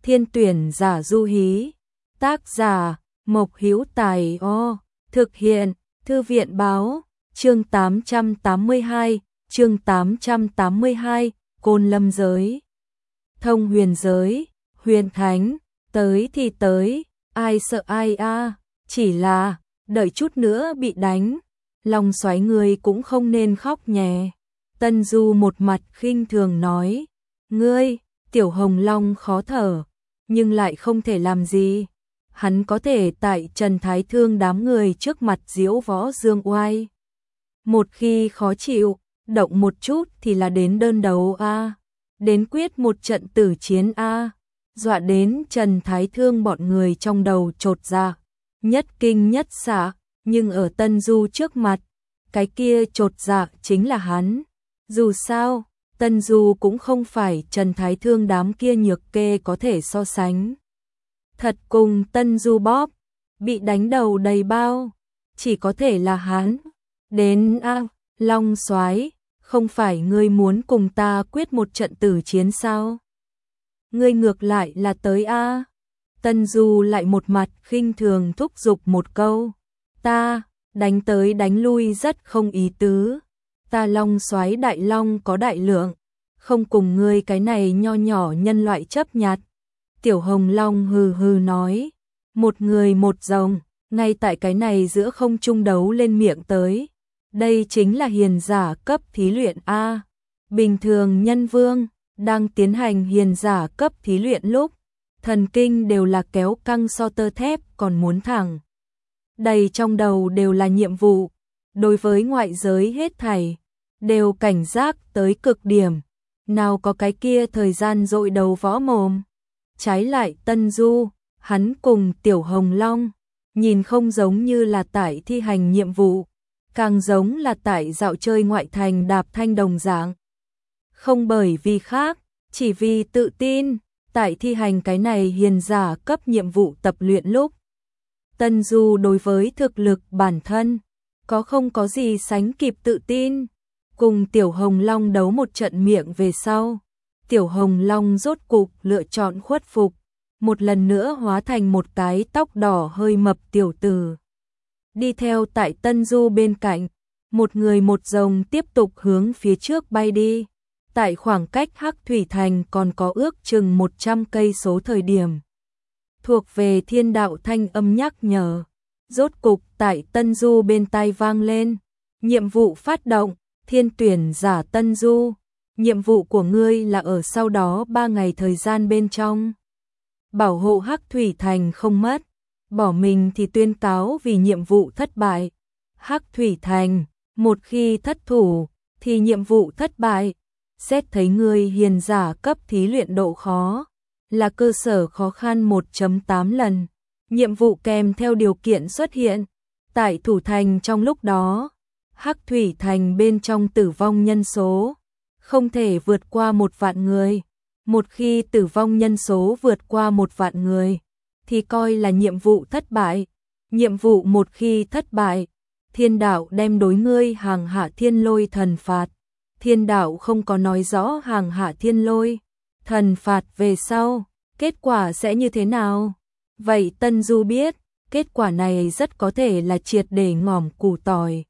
Thiên tuyển giả du hí. Tác giả Mộc Hữu Tài. Thực hiện Thư viện báo. Chương 882, Côn Lâm giới. Thông huyền giới, huyền thánh, tới thì tới, ai sợ ai a, chỉ là, đợi chút nữa bị đánh, lòng xoáy người cũng không nên khóc nhè. Tân Du một mặt khinh thường nói, ngươi, Tiểu Hồng Long khó thở, nhưng lại không thể làm gì. Hắn có thể tại Trần Thái Thương đám người trước mặt diễu võ dương oai. Một khi khó chịu, động một chút thì là đến đơn đấu a, đến quyết một trận tử chiến a, dọa đến Trần Thái Thương bọn người trong đầu chột dạ, nhất kinh nhất xạ, nhưng ở Tân Du trước mặt, cái kia chột dạ chính là hắn. Dù sao, Tân Du cũng không phải Trần Thái Thương đám kia nhược kê có thể so sánh. Thật cùng Tân Du bóp, bị đánh đầu đầy bao, chỉ có thể là hắn. Đến Long Soái, không phải ngươi muốn cùng ta quyết một trận tử chiến sao? Ngươi ngược lại là tới a. Tân Du lại một mặt khinh thường thúc giục một câu, ta đánh tới đánh lui rất không ý tứ. Ta Long Soái đại long có đại lượng, không cùng ngươi cái này nho nhỏ nhân loại chấp nhặt. Tiểu Hồng Long hừ hừ nói, một người một rồng, ngay tại cái này giữa không trung đấu lên miệng tới. Đây chính là hiền giả cấp thí luyện a. Bình thường nhân vương đang tiến hành hiền giả cấp thí luyện lúc, thần kinh đều là kéo căng so tơ thép còn muốn thẳng. Đầy trong đầu đều là nhiệm vụ, đối với ngoại giới hết thảy đều cảnh giác tới cực điểm, nào có cái kia thời gian dội đầu võ mồm. Trái lại Tân Du, hắn cùng Tiểu Hồng Long, nhìn không giống như là tại thi hành nhiệm vụ, càng giống là tại dạo chơi ngoại thành đạp thanh đồng dạng. Không bởi vì khác, chỉ vì tự tin, tại thi hành cái này hiền giả cấp nhiệm vụ tập luyện lúc. Tân Du đối với thực lực bản thân, có không có gì sánh kịp tự tin. Cùng Tiểu Hồng Long đấu một trận miệng về sau, Tiểu Hồng Long rốt cục lựa chọn khuất phục, một lần nữa hóa thành một cái tóc đỏ hơi mập tiểu tử. Đi theo tại Tân Du bên cạnh, một người một rồng tiếp tục hướng phía trước bay đi. Tại khoảng cách Hắc Thủy Thành còn có ước chừng 100 cây số thời điểm. Thuộc về thiên đạo thanh âm nhắc nhở. Rốt cục tại Tân Du bên tai vang lên. Nhiệm vụ phát động, thiên tuyển giả Tân Du. Nhiệm vụ của ngươi là ở sau đó 3 ngày thời gian bên trong. Bảo hộ Hắc Thủy Thành không mất. Bỏ mình thì tuyên cáo vì nhiệm vụ thất bại. Hắc Thủy Thành, một khi thất thủ, thì nhiệm vụ thất bại. Xét thấy ngươi hiền giả cấp thí luyện độ khó, là cơ sở khó khăn 1.8 lần. Nhiệm vụ kèm theo điều kiện xuất hiện. Tại thủ thành trong lúc đó, Hắc Thủy Thành bên trong tử vong nhân số, không thể vượt qua 1 vạn người. Một khi tử vong nhân số vượt qua 1 vạn người, thì coi là nhiệm vụ thất bại. Nhiệm vụ một khi thất bại, thiên đạo đem đối ngươi hàng hạ thiên lôi thần phạt. Thiên đạo không có nói rõ hàng hạ thiên lôi thần phạt về sau, kết quả sẽ như thế nào. Vậy Tân Du biết, kết quả này rất có thể là triệt để ngỏm củ tỏi.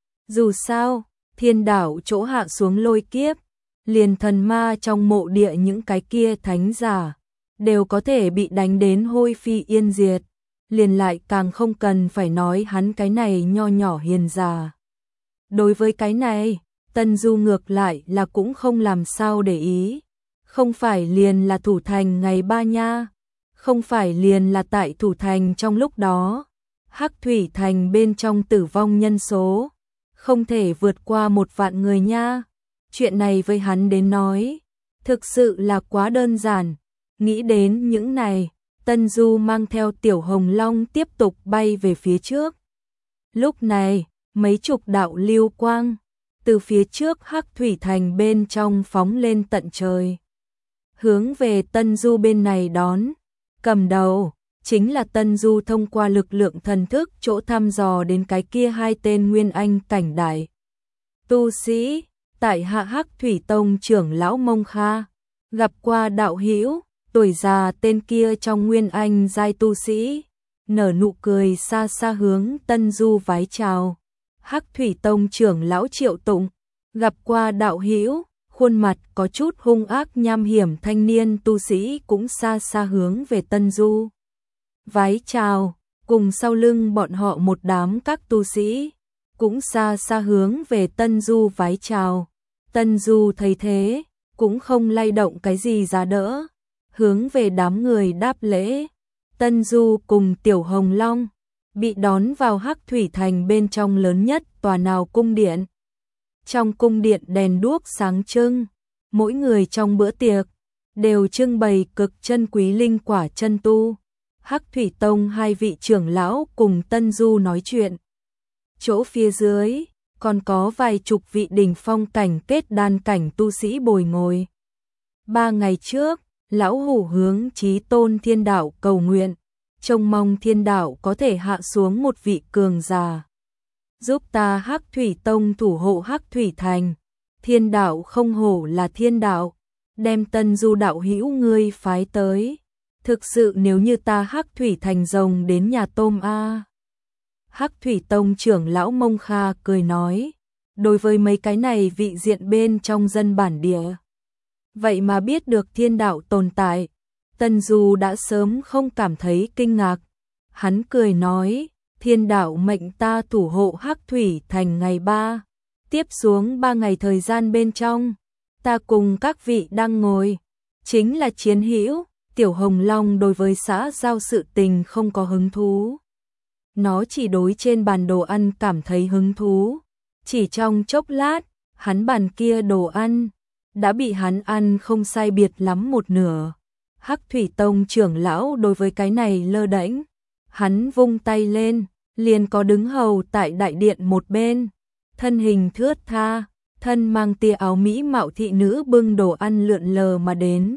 Dù sao, thiên đạo chỗ hạ xuống lôi kiếp, liền thần ma trong mộ địa những cái kia thánh giả, đều có thể bị đánh đến hôi phi yên diệt, liền lại càng không cần phải nói hắn cái này nho nhỏ hiền giả. Đối với cái này, Tân Du ngược lại là cũng không làm sao để ý. Không phải liền là thủ thành ngày 3 nha, không phải liền là tại thủ thành trong lúc đó. Hắc Thủy Thành bên trong tử vong nhân số, không thể vượt qua 1 vạn người nha. Chuyện này với hắn đến nói, thực sự là quá đơn giản. Nghĩ đến những này, Tân Du mang theo Tiểu Hồng Long tiếp tục bay về phía trước. Lúc này, mấy chục đạo lưu quang từ phía trước Hắc Thủy Thành bên trong phóng lên tận trời, hướng về Tân Du bên này đón. Cầm đầu chính là Tân Du thông qua lực lượng thần thức chỗ thăm dò đến cái kia 2 tên nguyên anh cảnh đại tu sĩ. Tại hạ Hắc Thủy Tông trưởng lão Mông Kha, gặp qua đạo hữu. Tuổi già tên kia trong nguyên anh giai tu sĩ, nở nụ cười xa xa hướng Tân Du vái chào. Hắc Thủy Tông trưởng lão Triệu Tụng, gặp qua đạo hữu, khuôn mặt có chút hung ác nham hiểm thanh niên tu sĩ cũng xa xa hướng về Tân Du vái chào, cùng sau lưng bọn họ một đám các tu sĩ, cũng xa xa hướng về Tân Du vái chào. Tân Du thấy thế, cũng không lay động cái gì giá đỡ, hướng về đám người đáp lễ. Tân Du cùng Tiểu Hồng Long bị đón vào Hắc Thủy Thành bên trong lớn nhất tòa nào cung điện. Trong cung điện đèn đuốc sáng trưng, mỗi người trong bữa tiệc đều trưng bày cực chân quý linh quả chân tu. Hắc Thủy Tông hai vị trưởng lão cùng Tân Du nói chuyện. Chỗ phía dưới còn có vài chục vị đỉnh phong cảnh kết đan cảnh tu sĩ bồi ngồi. 3 ngày trước, lão hủ hướng Chí Tôn Thiên Đạo cầu nguyện, trông mong Thiên Đạo có thể hạ xuống một vị cường giả, giúp ta Hắc Thủy Tông thủ hộ Hắc Thủy Thành. Thiên Đạo không hổ là Thiên Đạo, đem Tân Du đạo hữu ngươi phái tới. Thực sự nếu như ta Hắc Thủy Thành rồng đến nhà tôm a. Hắc Thủy Tông trưởng lão Mông Kha cười nói, đối với mấy cái này vị diện bên trong dân bản địa, vậy mà biết được Thiên Đạo tồn tại, Tân Du đã sớm không cảm thấy kinh ngạc. Hắn cười nói, Thiên Đạo mệnh ta thủ hộ Hắc Thủy Thành ngày 3, tiếp xuống 3 ngày thời gian bên trong, ta cùng các vị đang ngồi, chính là chiến hữu. Tiểu Hồng Long đối với xã giao sự tình không có hứng thú. Nó chỉ đối trên bàn đồ ăn cảm thấy hứng thú. Chỉ trong chốc lát, hắn bàn kia đồ ăn đã bị hắn ăn không sai biệt lắm một nửa. Hắc Thủy Tông trưởng lão đối với cái này lơ đễnh, hắn vung tay lên, liền có đứng hầu tại đại điện một bên, thân hình thướt tha, thân mang tia áo mỹ mạo thị nữ bưng đồ ăn lượn lờ mà đến.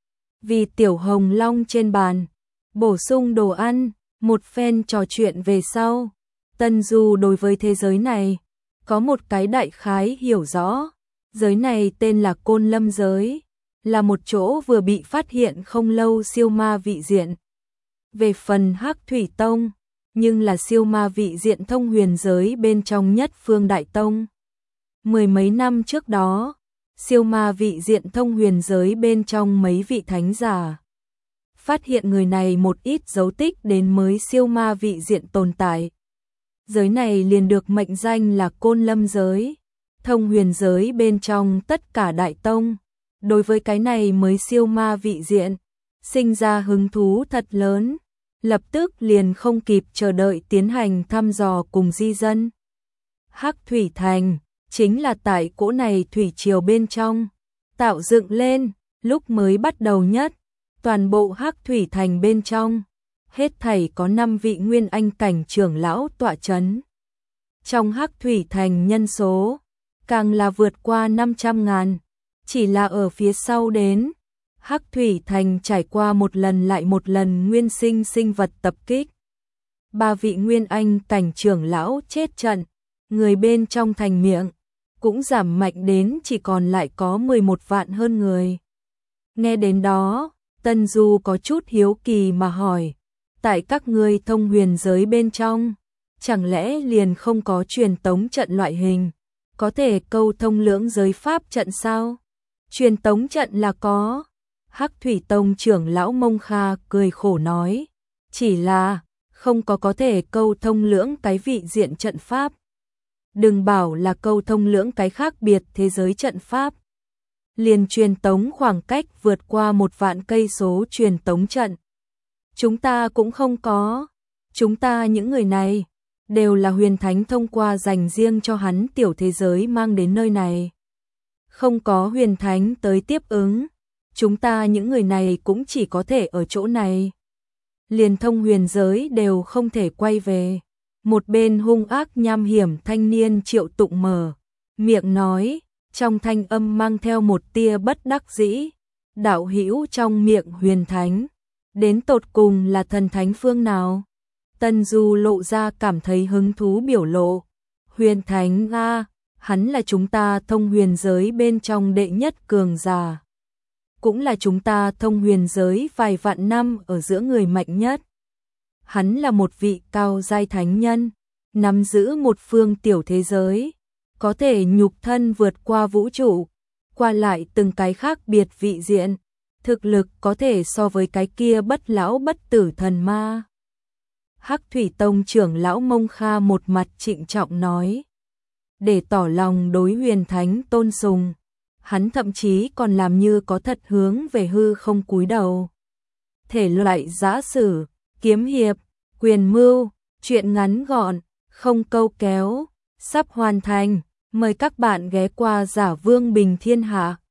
Vì Tiểu Hồng Long trên bàn, bổ sung đồ ăn, một phen trò chuyện về sau, Tân Du đối với thế giới này có một cái đại khái hiểu rõ. Giới này tên là Côn Lâm giới, là một chỗ vừa bị phát hiện không lâu siêu ma vị diện. Về phần Hắc Thủy Tông, nhưng là siêu ma vị diện thông huyền giới bên trong nhất phương Đại Tông. 10 mấy năm trước đó, siêu ma vị diện thông huyền giới bên trong mấy vị thánh giả phát hiện người này một ít dấu tích đến mới siêu ma vị diện tồn tại. Giới này liền được mệnh danh là Côn Lâm giới. Thông huyền giới bên trong tất cả đại tông, đối với cái này mới siêu ma vị diện, sinh ra hứng thú thật lớn, lập tức liền không kịp chờ đợi tiến hành thăm dò cùng di dân. Hắc Thủy Thành chính là tại cỗ này thủy triều bên trong tạo dựng lên. Lúc mới bắt đầu nhất, toàn bộ Hắc Thủy Thành bên trong hết thảy có 5 vị nguyên anh cảnh trưởng lão tọa chấn. Trong Hắc Thủy Thành nhân số càng là vượt qua 500.000, chỉ là ở phía sau đến, Hắc Thủy Thành trải qua một lần lại một lần nguyên sinh sinh vật tập kích. 3 vị nguyên anh cảnh trưởng lão chết trận, người bên trong thành miệng cũng giảm mạnh đến chỉ còn lại có 11 vạn hơn người. Nghe đến đó, Tân Du có chút hiếu kỳ mà hỏi, tại các ngươi thông huyền giới bên trong, chẳng lẽ liền không có truyền tống trận loại hình, có thể câu thông lưỡng giới pháp trận sao? Truyền tống trận là có. Hắc Thủy Tông trưởng lão Mông Kha cười khổ nói, chỉ là không có thể câu thông lưỡng cái vị diện trận pháp. Đừng bảo là câu thông lưỡng cái khác biệt thế giới trận pháp. Liền truyền tống khoảng cách vượt qua 1 vạn cây số truyền tống trận. Chúng ta cũng không có. Chúng ta những người này đều là huyền thánh thông qua dành riêng cho hắn tiểu thế giới mang đến nơi này. Không có huyền thánh tới tiếp ứng, chúng ta những người này cũng chỉ có thể ở chỗ này. Liền thông huyền giới đều không thể quay về. Một bên hung ác nham hiểm thanh niên Triệu Tụng mở miệng nói, trong thanh âm mang theo một tia bất đắc dĩ. Đạo hữu trong miệng huyền thánh, đến tột cùng là thần thánh phương nào? Tân Du lộ ra cảm thấy hứng thú biểu lộ. Huyền thánh a, hắn là chúng ta thông huyền giới bên trong đệ nhất cường giả. cũng là chúng ta thông huyền giới vài vạn năm ở giữa người mạnh nhất. Hắn là một vị cao giai thánh nhân, nắm giữ một phương tiểu thế giới, có thể nhục thân vượt qua vũ trụ, qua lại từng cái khác biệt vị diện, thực lực có thể so với cái kia bất lão bất tử thần ma. Hắc Thủy Tông trưởng lão Mông Kha một mặt trịnh trọng nói, để tỏ lòng đối huyền thánh tôn sùng, hắn thậm chí còn làm như có thật hướng về hư không cúi đầu. Thể loại giã sử, kiếm hiệp, quyền mưu, truyện ngắn gọn, không câu kéo, sắp hoàn thành, mời các bạn ghé qua Giả Vương Bình Thiên Hạ.